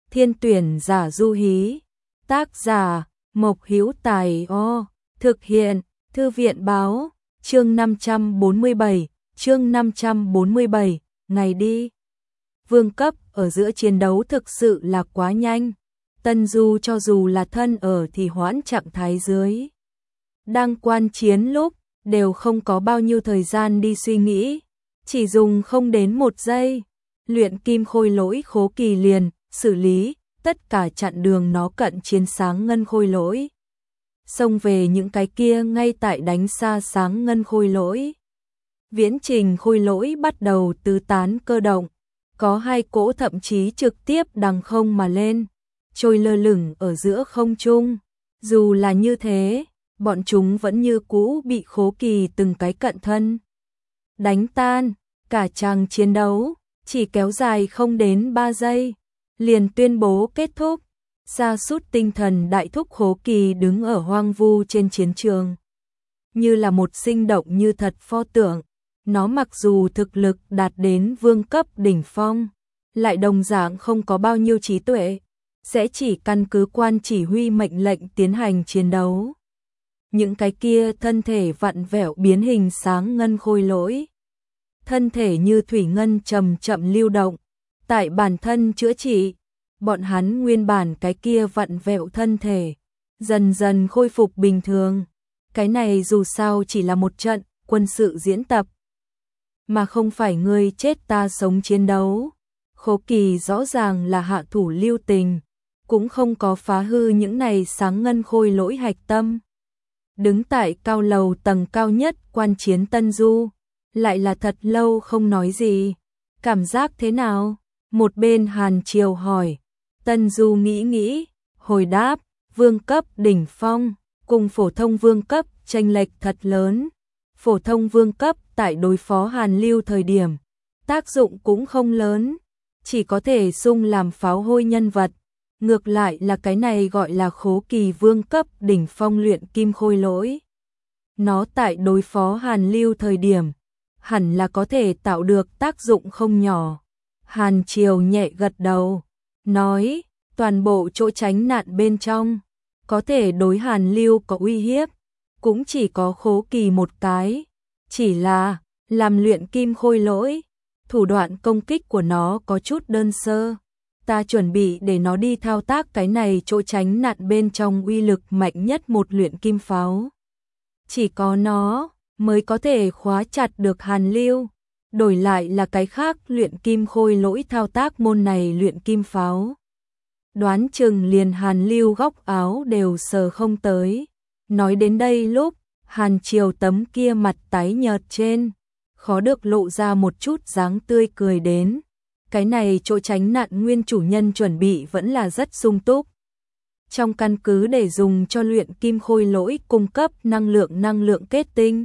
Thiên tuyển giả du hí. Tác giả Mộc Hữu Tài. Thực hiện Thư viện báo. Chương 547, ngày đi. Vương cấp ở giữa chiến đấu thực sự là quá nhanh. Tân Du cho dù là thân ở thì hoãn trạng thái dưới. Đang quan chiến lúc, đều không có bao nhiêu thời gian đi suy nghĩ. Chỉ dùng không đến 1 giây. Luyện kim khôi lỗi Khố Kỳ liền, xử lý, tất cả chặn đường nó cận chiến sáng ngân khôi lỗi. Xông về những cái kia ngay tại đánh xa sáng ngân khôi lỗi. Viễn trình khôi lỗi bắt đầu tứ tán cơ động. Có 2 cỗ thậm chí trực tiếp đằng không mà lên, trôi lơ lửng ở giữa không trung. Dù là như thế, bọn chúng vẫn như cũ bị Khố Kỳ từng cái cận thân đánh tan. Cả chàng chiến đấu chỉ kéo dài không đến 3 giây, liền tuyên bố kết thúc. Sa sút tinh thần đại thúc Khố Kỳ đứng ở hoang vu trên chiến trường, như là một sinh động như thật pho tượng. Nó mặc dù thực lực đạt đến vương cấp đỉnh phong, lại đồng dạng không có bao nhiêu trí tuệ, sẽ chỉ căn cứ quan chỉ huy mệnh lệnh tiến hành chiến đấu. Những cái kia thân thể vặn vẹo biến hình sáng ngân khôi lỗi, thân thể như thủy ngân chậm chậm lưu động, tại bản thân chữa trị. Bọn hắn nguyên bản cái kia vặn vẹo thân thể, dần dần khôi phục bình thường. Cái này dù sao chỉ là một trận quân sự diễn tập, mà không phải ngươi chết ta sống chiến đấu. Khố Kỳ rõ ràng là hạ thủ lưu tình, cũng không có phá hư những này sáng ngân khôi lỗi hạch tâm. Đứng tại cao lầu tầng cao nhất quan chiến Tân Du, lại là thật lâu không nói gì. Cảm giác thế nào? Một bên Hàn Triều hỏi. Tân Du nghĩ, hồi đáp, vương cấp đỉnh phong, cùng phổ thông vương cấp chênh lệch thật lớn. Phổ thông vương cấp tại đối phó Hàn Lưu thời điểm, tác dụng cũng không lớn, chỉ có thể xung làm pháo hôi nhân vật. Ngược lại là cái này gọi là Khố Kỳ vương cấp đỉnh phong luyện kim khôi lỗi. Nó tại đối phó Hàn Lưu thời điểm, hẳn là có thể tạo được tác dụng không nhỏ. Hàn Triều nhẹ gật đầu, nói, toàn bộ chỗ tránh nạn bên trong, có thể đối Hàn Lưu có uy hiếp, cũng chỉ có Khố Kỳ một cái. Chỉ là, làm luyện kim khôi lỗi, thủ đoạn công kích của nó có chút đơn sơ. Ta chuẩn bị để nó đi thao tác cái này chỗ tránh nạn bên trong uy lực mạnh nhất một luyện kim pháo. Chỉ có nó mới có thể khóa chặt được Hàn Lưu. Đổi lại là cái khác luyện kim khôi lỗi thao tác môn này luyện kim pháo, đoán chừng liền Hàn Lưu góc áo đều sờ không tới. Nói đến đây lúc, Hàn Triều tấm kia mặt tái nhợt trên, khó được lộ ra một chút dáng tươi cười đến. Cái này chỗ tránh nạn nguyên chủ nhân chuẩn bị vẫn là rất sung túc. Trong căn cứ để dùng cho luyện kim khôi lỗi cung cấp năng lượng kết tinh.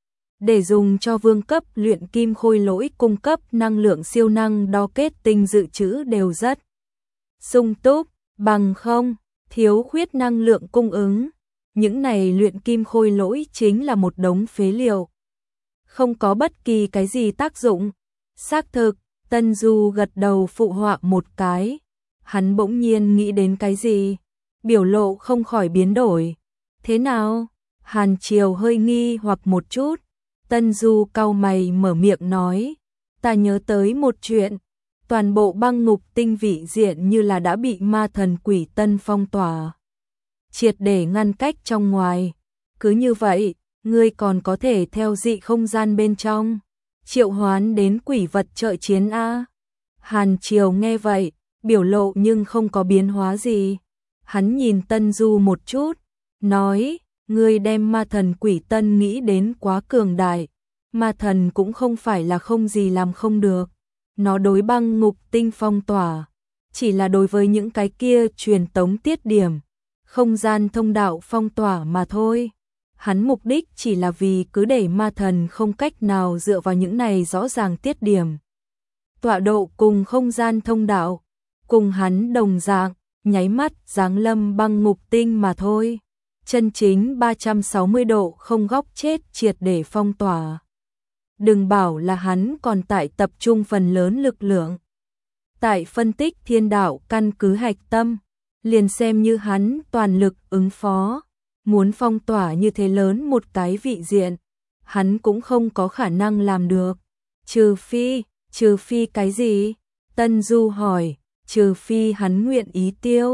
Để dùng cho vương cấp luyện kim khôi lỗi cung cấp năng lượng siêu năng đo kết tinh dự trữ đều rất sung túc, bằng không, thiếu khuyết năng lượng cung ứng. Những này luyện kim khôi lỗi chính là một đống phế liệu, không có bất kỳ cái gì tác dụng. Xác thực, Tân Du gật đầu phụ họa một cái. Hắn bỗng nhiên nghĩ đến cái gì, biểu lộ không khỏi biến đổi. Thế nào? Hàn Triều hơi nghi hoặc một chút. Tân Du cau mày mở miệng nói, ta nhớ tới một chuyện. Toàn bộ băng ngục tinh vị diện như là đã bị ma thần quỷ tân phong tỏa, triệt để ngăn cách trong ngoài. Cứ như vậy, ngươi còn có thể theo dị không gian bên trong triệu hoán đến quỷ vật trợ chiến a? Hàn Triều nghe vậy, biểu lộ nhưng không có biến hóa gì. Hắn nhìn Tân Du một chút, nói, ngươi đem ma thần quỷ tân nghĩ đến quá cường đại. Ma thần cũng không phải là không gì làm không được. Nó đối băng ngục tinh phong tỏa, chỉ là đối với những cái kia truyền tống tiết điểm, không gian thông đạo phong tỏa mà thôi. Hắn mục đích chỉ là vì cứ để ma thần không cách nào dựa vào những này rõ ràng tiết điểm. Tọa độ cùng không gian thông đạo, cùng hắn đồng dạng, nháy mắt giáng lâm băng ngục tinh mà thôi. Chân chính 360 độ không góc chết triệt để phong tỏa. Đừng bảo là hắn còn tại tập trung phần lớn lực lượng. tại phân tích thiên đạo căn cứ hạch tâm, liền xem như hắn toàn lực ứng phó, muốn phong tỏa như thế lớn một cái vị diện, hắn cũng không có khả năng làm được. Trừ phi cái gì? Tân Du hỏi, trừ phi hắn nguyện ý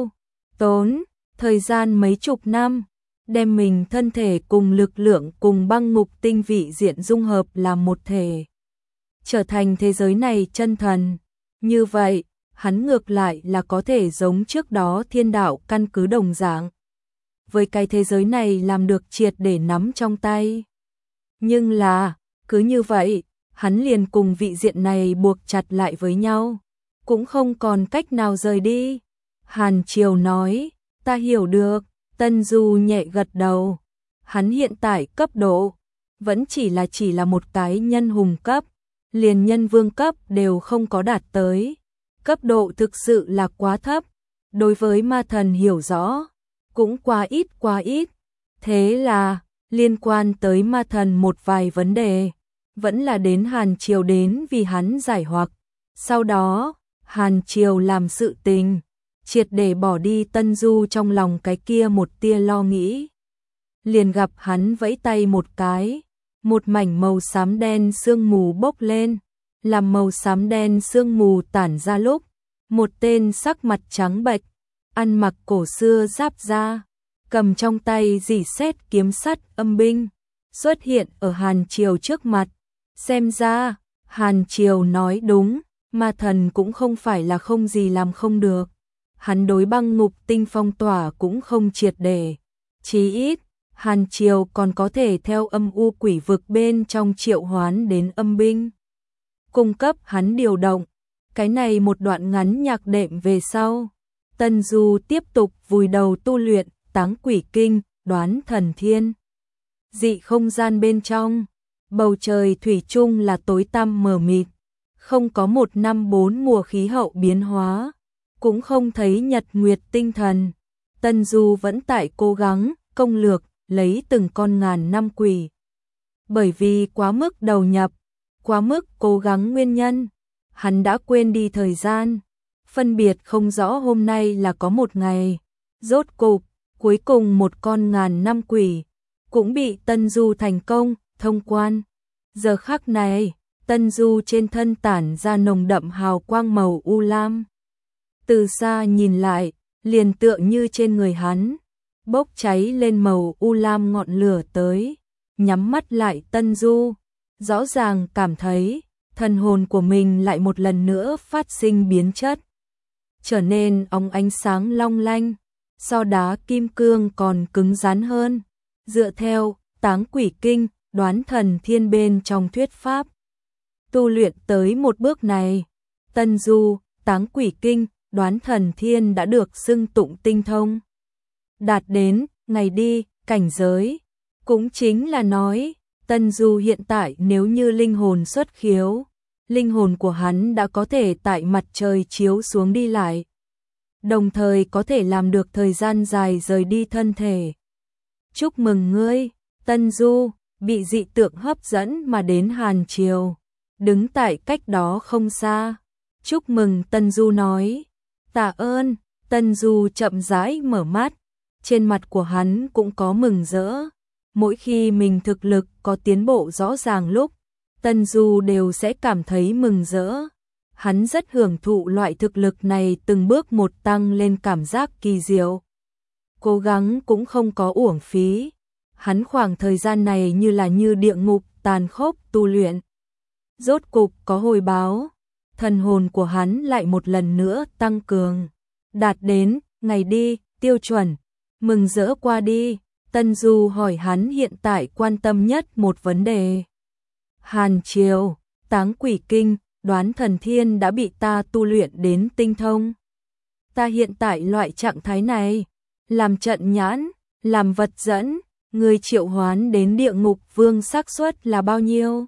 tốn thời gian mấy chục năm, đem mình thân thể cùng lực lượng cùng băng ngục tinh vị diện dung hợp làm một thể, trở thành thế giới này chân thần. Như vậy, hắn ngược lại là có thể giống trước đó thiên đạo căn cứ đồng dạng, với cái thế giới này làm được triệt để nắm trong tay. Nhưng là, cứ như vậy, hắn liền cùng vị diện này buộc chặt lại với nhau, cũng không còn cách nào rời đi. Hàn Triều nói, ta hiểu được. Tân Du nhẹ gật đầu. Hắn hiện tại cấp độ vẫn chỉ là một cái nhân hùng cấp, liền nhân vương cấp đều không có đạt tới. Cấp độ thực sự là quá thấp, đối với ma thần hiểu rõ cũng quá ít. Thế là, liên quan tới ma thần một vài vấn đề, vẫn là đến Hàn Triều đến vì hắn giải hoặc. Sau đó, Hàn Triều làm sự tình, triệt để bỏ đi Tân Du trong lòng cái kia một tia lo nghĩ. Liền gặp hắn vẫy tay một cái, một mảnh màu xám đen sương mù bốc lên, làm màu xám đen sương mù tản ra lúc, một tên sắc mặt trắng bệch, ăn mặc cổ xưa giáp da, cầm trong tay rỉ sét kiếm sắt âm binh, xuất hiện ở Hàn Triều trước mặt. Xem ra, Hàn Triều nói đúng, ma thần cũng không phải là không gì làm không được. Hắn đối băng ngục tinh phong tỏa cũng không triệt để, chí ít, Hàn Triều còn có thể theo âm u quỷ vực bên trong triệu hoán đến âm binh, cung cấp hắn điều động. Cái này một đoạn ngắn nhạc đệm về sau, Tân Du tiếp tục vùi đầu tu luyện Táng Quỷ Kinh, Đoán Thần Thiên. Dị không gian bên trong, bầu trời thủy chung là tối tăm mờ mịt, không có một năm bốn mùa khí hậu biến hóa, cũng không thấy nhật nguyệt tinh thần. Tân Du vẫn tại cố gắng công lược lấy từng con ngàn năm quỷ. Bởi vì quá mức đầu nhập, quá mức cố gắng nguyên nhân, hắn đã quên đi thời gian, phân biệt không rõ hôm nay là có một ngày. Rốt cục, cuối cùng một con ngàn năm quỷ cũng bị Tân Du thành công thông quan. Giờ khắc này, Tân Du trên thân tản ra nồng đậm hào quang màu u lam. Từ xa nhìn lại, liền tựa như trên người hắn bốc cháy lên màu u lam ngọn lửa tới. Nhắm mắt lại, Tân Du rõ ràng cảm thấy thần hồn của mình lại một lần nữa phát sinh biến chất, trở nên óng ánh sáng long lanh, so đá kim cương còn cứng rắn hơn. Dựa theo Táng Quỷ Kinh, Đoán Thần Thiên bên trong thuyết pháp, tu luyện tới một bước này, Tân Du, Táng Quỷ Kinh, Đoán Thần Thiên đã được xưng tụng tinh thông, đạt đến ngày đi cảnh giới. Cũng chính là nói, Tân Du hiện tại nếu như linh hồn xuất khiếu, linh hồn của hắn đã có thể tại mặt trời chiếu xuống đi lại, đồng thời có thể làm được thời gian dài rời đi thân thể. Chúc mừng ngươi. Tân Du bị dị tượng hấp dẫn mà đến Hàn Triều, đứng tại cách đó không xa. Chúc mừng, Tân Du nói. Tạ ơn. Tân Du chậm rãi mở mắt, trên mặt của hắn cũng có mừng rỡ. Mỗi khi mình thực lực có tiến bộ rõ ràng lúc, Tân Du đều sẽ cảm thấy mừng rỡ. Hắn rất hưởng thụ loại thực lực này từng bước một tăng lên cảm giác kỳ diệu. Cố gắng cũng không có uổng phí. Hắn khoảng thời gian này như địa ngục tàn khốc tu luyện. Rốt cục có hồi báo, thần hồn của hắn lại một lần nữa tăng cường, đạt đến ngày đi tiêu chuẩn. Mừng rỡ qua đi, Tân Du hỏi hắn hiện tại quan tâm nhất một vấn đề. Hàn Triều, Táng Quỷ Kinh, Đoán Thần Thiên đã bị ta tu luyện đến tinh thông. Ta hiện tại loại trạng thái này, làm trận nhãn, làm vật dẫn, người triệu hoán đến địa ngục vương xác suất là bao nhiêu?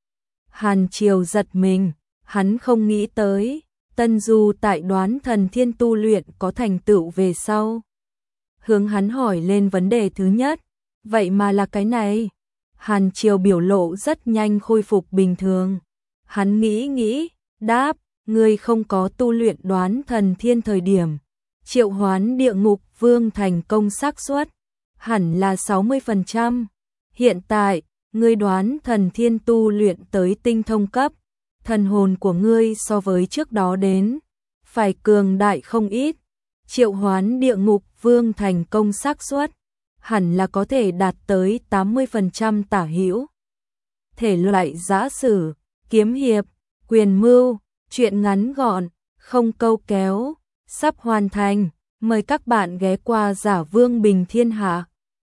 Hàn Triều giật mình, hắn không nghĩ tới, Tân Du tại Đoán Thần Thiên tu luyện có thành tựu về sau. Hướng hắn hỏi lên vấn đề thứ nhất, vậy mà là cái này. Hàn Triều biểu lộ rất nhanh khôi phục bình thường. Hắn nghĩ, đáp, ngươi không có tu luyện đoán thần thiên thời điểm, triệu hoán địa ngục vương thành công xác suất hẳn là 60%. Hiện tại, ngươi đoán thần thiên tu luyện tới tinh thông cấp, thần hồn của ngươi so với trước đó đến phải cường đại không ít, triệu hoán địa ngục vương thành công xác suất hẳn là có thể đạt tới 80% tả hữu. Thể loại giã sử, kiếm hiệp, quyền mưu, truyện ngắn gọn, không câu kéo, sắp hoàn thành, mời các bạn ghé qua Giả Vương Bình Thiên Hạ.